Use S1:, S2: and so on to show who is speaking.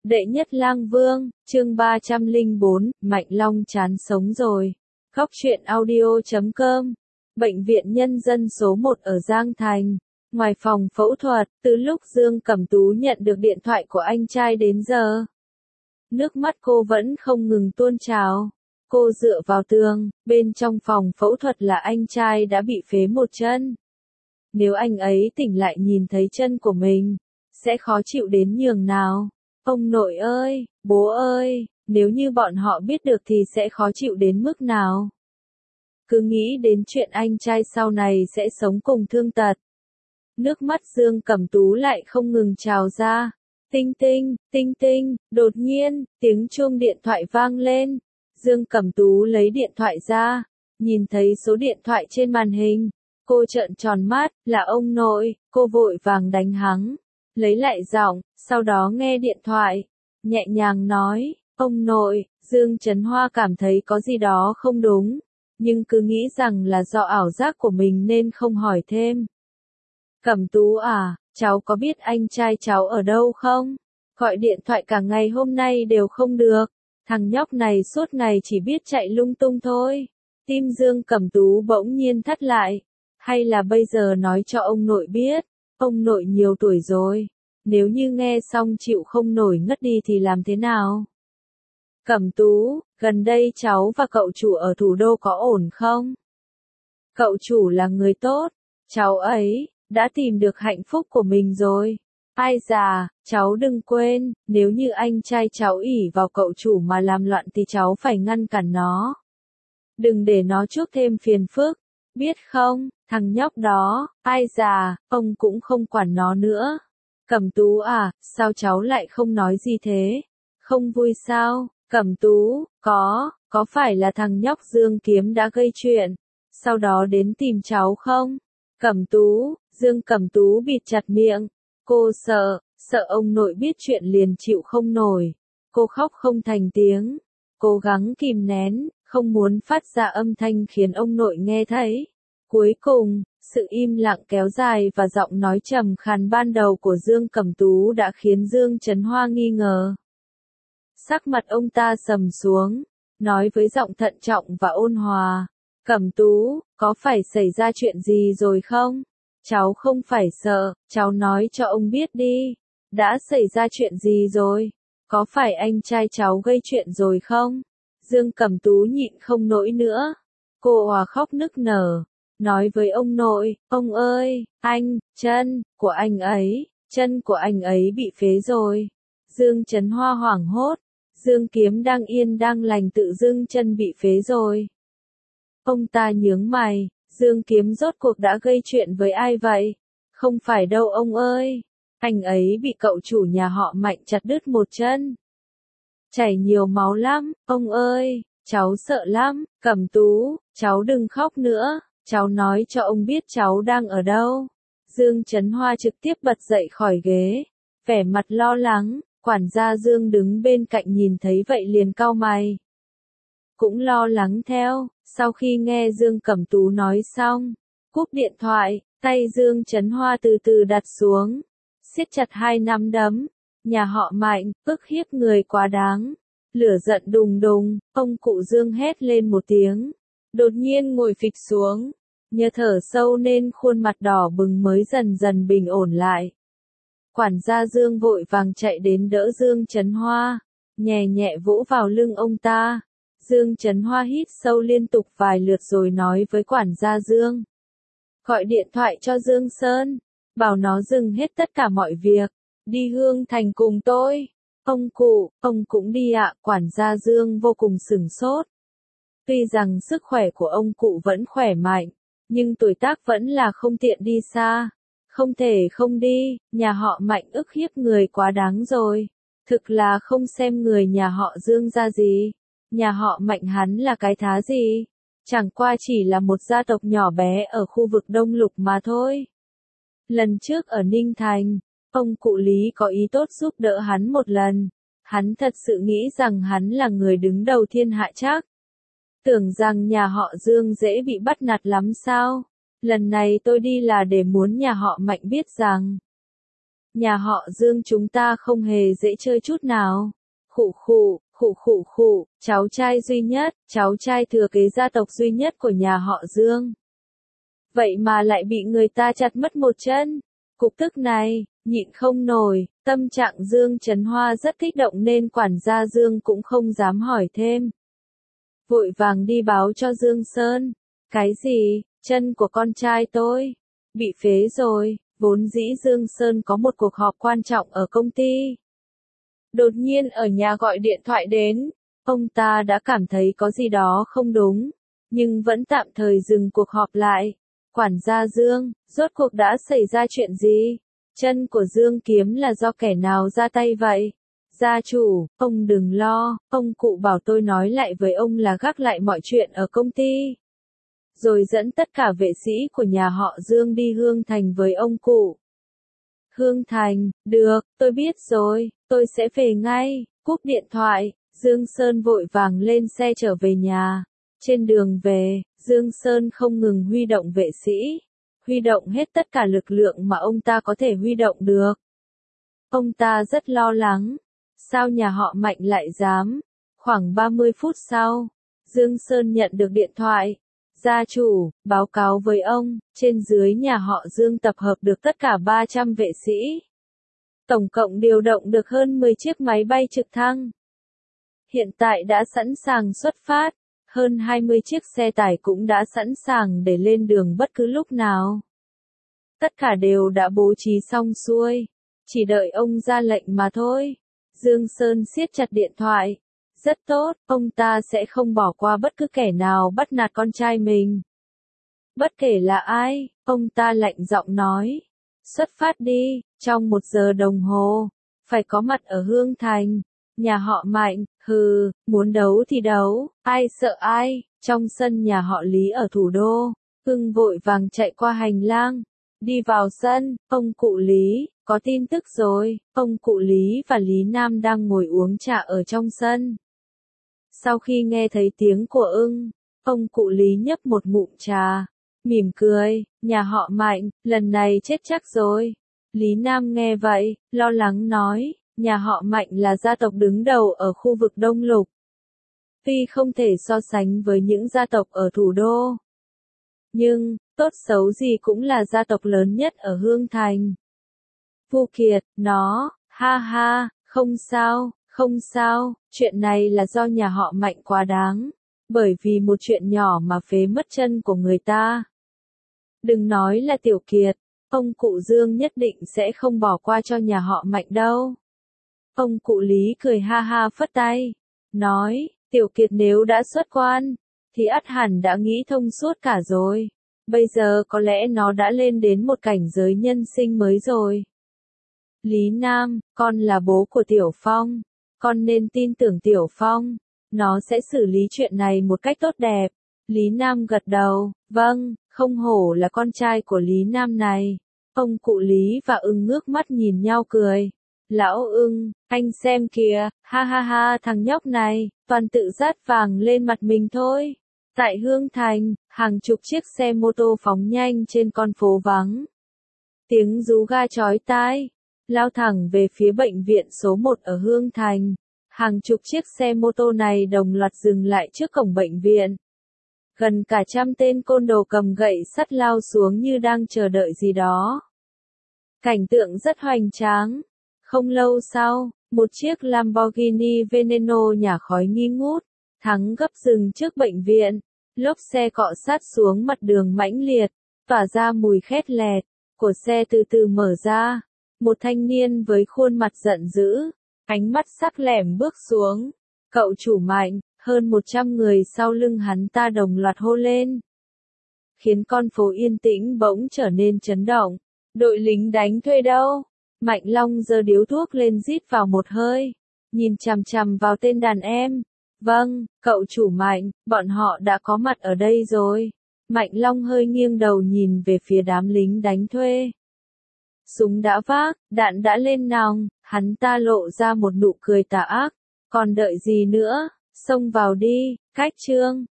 S1: Đệ nhất lang vương, chương 304, Mạnh Long chán sống rồi. Góc truyện audio.com. Bệnh viện Nhân dân số 1 ở Giang Thành. Ngoài phòng phẫu thuật, từ lúc Dương Cẩm Tú nhận được điện thoại của anh trai đến giờ, nước mắt cô vẫn không ngừng tuôn trào. Cô dựa vào tường, bên trong phòng phẫu thuật là anh trai đã bị phế một chân. Nếu anh ấy tỉnh lại nhìn thấy chân của mình, sẽ khó chịu đến nhường nào. Ông nội ơi, bố ơi, nếu như bọn họ biết được thì sẽ khó chịu đến mức nào. Cứ nghĩ đến chuyện anh trai sau này sẽ sống cùng thương tật. Nước mắt Dương Cẩm Tú lại không ngừng trào ra. Tinh tinh, tinh tinh, đột nhiên, tiếng chuông điện thoại vang lên. Dương Cẩm Tú lấy điện thoại ra, nhìn thấy số điện thoại trên màn hình. Cô trợn tròn mắt, là ông nội, cô vội vàng đánh hắng. Lấy lại giọng, sau đó nghe điện thoại, nhẹ nhàng nói, ông nội. Dương Trấn Hoa cảm thấy có gì đó không đúng, nhưng cứ nghĩ rằng là do ảo giác của mình nên không hỏi thêm. Cẩm Tú à, cháu có biết anh trai cháu ở đâu không? Gọi điện thoại cả ngày hôm nay đều không được, thằng nhóc này suốt ngày chỉ biết chạy lung tung thôi. Tim Dương Cẩm Tú bỗng nhiên thắt lại, hay là bây giờ nói cho ông nội biết. Ông nội nhiều tuổi rồi, nếu như nghe xong chịu không nổi ngất đi thì làm thế nào? Cẩm Tú, gần đây cháu và cậu chủ ở thủ đô có ổn không? Cậu chủ là người tốt, cháu ấy đã tìm được hạnh phúc của mình rồi. Ai già, cháu đừng quên, nếu như anh trai cháu ỷ vào cậu chủ mà làm loạn thì cháu phải ngăn cản nó. Đừng để nó chuốc thêm phiền phức, biết không? Thằng nhóc đó, ai già, ông cũng không quản nó nữa. Cẩm Tú à, sao cháu lại không nói gì thế? Không vui sao? Cẩm Tú, có phải là thằng nhóc Dương Kiếm đã gây chuyện, sau đó đến tìm cháu không? Cẩm Tú, Dương Cẩm Tú bịt chặt miệng. Cô sợ ông nội biết chuyện liền chịu không nổi. Cô khóc không thành tiếng, cố gắng kìm nén, không muốn phát ra âm thanh khiến ông nội nghe thấy. Cuối cùng, sự im lặng kéo dài và giọng nói trầm khàn ban đầu của Dương Cẩm Tú đã khiến Dương Trấn Hoa nghi ngờ. Sắc mặt ông ta sầm xuống, nói với giọng thận trọng và ôn hòa. Cẩm Tú, có phải xảy ra chuyện gì rồi không? Cháu không phải sợ, cháu nói cho ông biết đi. Đã xảy ra chuyện gì rồi? Có phải anh trai cháu gây chuyện rồi không? Dương Cẩm Tú nhịn không nổi nữa. Cô òa khóc nức nở, nói với ông nội, ông ơi, chân của anh ấy bị phế rồi. Dương Trấn Hoa hoảng hốt, Dương Kiếm đang yên đang lành tự dưng chân bị phế rồi. Ông ta nhướng mày, Dương Kiếm rốt cuộc đã gây chuyện với ai vậy? Không phải đâu ông ơi, anh ấy bị cậu chủ nhà họ Mạnh chặt đứt một chân. Chảy nhiều máu lắm, ông ơi, cháu sợ lắm. Cẩm Tú, cháu đừng khóc nữa, cháu nói cho ông biết cháu đang ở đâu. Dương Trấn Hoa trực tiếp bật dậy khỏi ghế, vẻ mặt lo lắng. Quản gia Dương đứng bên cạnh nhìn thấy vậy liền cau mày, cũng lo lắng theo. Sau khi nghe Dương Cẩm Tú nói xong, cúp điện thoại, tay Dương Trấn Hoa từ từ đặt xuống, siết chặt hai nắm đấm. Nhà họ Mạnh, ức hiếp người quá đáng. Lửa giận đùng đùng, ông cụ Dương hét lên một tiếng, đột nhiên ngồi phịch xuống, nhờ thở sâu nên khuôn mặt đỏ bừng mới dần dần bình ổn lại. Quản gia Dương vội vàng chạy đến đỡ Dương Trấn Hoa, nhẹ nhẹ vỗ vào lưng ông ta. Dương Trấn Hoa hít sâu liên tục vài lượt rồi nói với quản gia Dương. Gọi điện thoại cho Dương Sơn, bảo nó dừng hết tất cả mọi việc, đi Hương Thành cùng tôi. Ông cụ, ông cũng đi ạ. Quản gia Dương vô cùng sửng sốt. Tuy rằng sức khỏe của ông cụ vẫn khỏe mạnh, nhưng tuổi tác vẫn là không tiện đi xa. Không thể không đi, nhà họ Mạnh ức hiếp người quá đáng rồi. Thực là không xem người nhà họ Dương ra gì. Nhà họ Mạnh hắn là cái thá gì? Chẳng qua chỉ là một gia tộc nhỏ bé ở khu vực Đông Lục mà thôi. Lần trước ở Ninh Thành, ông cụ Lý có ý tốt giúp đỡ hắn một lần. Hắn thật sự nghĩ rằng hắn là người đứng đầu thiên hạ chắc. Tưởng rằng nhà họ Dương dễ bị bắt nạt lắm sao? Lần này tôi đi là để muốn nhà họ Mạnh biết rằng nhà họ Dương chúng ta không hề dễ chơi chút nào. Khụ khụ, khụ khụ khụ, cháu trai duy nhất, cháu trai thừa kế gia tộc duy nhất của nhà họ Dương. Vậy mà lại bị người ta chặt mất một chân. Cục tức này, nhịn không nổi, tâm trạng Dương Trấn Hoa rất kích động nên quản gia Dương cũng không dám hỏi thêm. Vội vàng đi báo cho Dương Sơn. Cái gì, chân của con trai tôi bị phế rồi, vốn dĩ Dương Sơn có một cuộc họp quan trọng ở công ty. Đột nhiên ở nhà gọi điện thoại đến, ông ta đã cảm thấy có gì đó không đúng, nhưng vẫn tạm thời dừng cuộc họp lại. Quản gia Dương, rốt cuộc đã xảy ra chuyện gì? Chân của Dương Kiếm là do kẻ nào ra tay vậy? Gia chủ, ông đừng lo, ông cụ bảo tôi nói lại với ông là gác lại mọi chuyện ở công ty. Rồi dẫn tất cả vệ sĩ của nhà họ Dương đi Hương Thành với ông cụ. Hương Thành, được, tôi biết rồi, tôi sẽ về ngay. Cúp điện thoại, Dương Sơn vội vàng lên xe trở về nhà. Trên đường về, Dương Sơn không ngừng huy động vệ sĩ, huy động hết tất cả lực lượng mà ông ta có thể huy động được. Ông ta rất lo lắng, sao nhà họ Mạnh lại dám? Khoảng 30 phút sau, Dương Sơn nhận được điện thoại. Gia chủ, báo cáo với ông, trên dưới nhà họ Dương tập hợp được tất cả 300 vệ sĩ. Tổng cộng điều động được hơn 10 chiếc máy bay trực thăng. Hiện tại đã sẵn sàng xuất phát, hơn 20 chiếc xe tải cũng đã sẵn sàng để lên đường bất cứ lúc nào. Tất cả đều đã bố trí xong xuôi, chỉ đợi ông ra lệnh mà thôi. Dương Sơn siết chặt điện thoại. Rất tốt, ông ta sẽ không bỏ qua bất cứ kẻ nào bắt nạt con trai mình. Bất kể là ai, ông ta lạnh giọng nói. Xuất phát đi, trong 1 giờ đồng hồ, phải có mặt ở Hương Thành. Nhà họ Mạnh, hừ, muốn đấu thì đấu, ai sợ ai. Trong sân nhà họ Lý ở thủ đô, Hưng vội vàng chạy qua hành lang, đi vào sân. Ông cụ Lý, có tin tức rồi. Ông cụ Lý và Lý Nam đang ngồi uống trà ở trong sân. Sau khi nghe thấy tiếng của Ưng, ông cụ Lý nhấp một ngụm trà, mỉm cười. Nhà họ Mạnh, lần này chết chắc rồi. Lý Nam nghe vậy, lo lắng nói. Nhà họ Mạnh là gia tộc đứng đầu ở khu vực Đông Lục. Tuy không thể so sánh với những gia tộc ở thủ đô, nhưng, tốt xấu gì cũng là gia tộc lớn nhất ở Hương Thành. Vu Kiệt, ha ha, không sao, chuyện này là do nhà họ Mạnh quá đáng, bởi vì một chuyện nhỏ mà phế mất chân của người ta. Đừng nói là Tiểu Kiệt, ông cụ Dương nhất định sẽ không bỏ qua cho nhà họ Mạnh đâu. Ông cụ Lý cười ha ha phất tay, nói, Tiểu Kiệt nếu đã xuất quan, thì ắt hẳn đã nghĩ thông suốt cả rồi. Bây giờ có lẽ nó đã lên đến một cảnh giới nhân sinh mới rồi. Lý Nam, con là bố của Tiểu Phong, con nên tin tưởng Tiểu Phong, nó sẽ xử lý chuyện này một cách tốt đẹp. Lý Nam gật đầu, vâng, không hổ là con trai của Lý Nam này. Ông cụ Lý và Ưng ngước mắt nhìn nhau cười. Lão Ưng, anh xem kìa, ha ha ha, thằng nhóc này, toàn tự dát vàng lên mặt mình thôi. Tại Hương Thành, hàng chục chiếc xe mô tô phóng nhanh trên con phố vắng. Tiếng rú ga chói tai, lao thẳng về phía bệnh viện số 1 ở Hương Thành. Hàng chục chiếc xe mô tô này đồng loạt dừng lại trước cổng bệnh viện. Gần cả trăm tên côn đồ cầm gậy sắt lao xuống như đang chờ đợi gì đó. Cảnh tượng rất hoành tráng. Không lâu sau, một chiếc Lamborghini Veneno nhả khói nghi ngút, thắng gấp dừng trước bệnh viện. Lốp xe cọ sát xuống mặt đường mãnh liệt, tỏa ra mùi khét lẹt. Của xe từ từ mở ra. Một thanh niên với khuôn mặt giận dữ, ánh mắt sắc lẻm bước xuống. Cậu chủ Mạnh, hơn 100 người sau lưng hắn ta đồng loạt hô lên. Khiến con phố yên tĩnh bỗng trở nên chấn động. Đội lính đánh thuê đâu? Mạnh Long giơ điếu thuốc lên rít vào một hơi. Nhìn chằm chằm vào tên đàn em. Vâng, cậu chủ Mạnh, bọn họ đã có mặt ở đây rồi. Mạnh Long hơi nghiêng đầu nhìn về phía đám lính đánh thuê. Súng đã vác, đạn đã lên nòng, hắn ta lộ ra một nụ cười tà ác. Còn đợi gì nữa, xông vào đi, cách chương.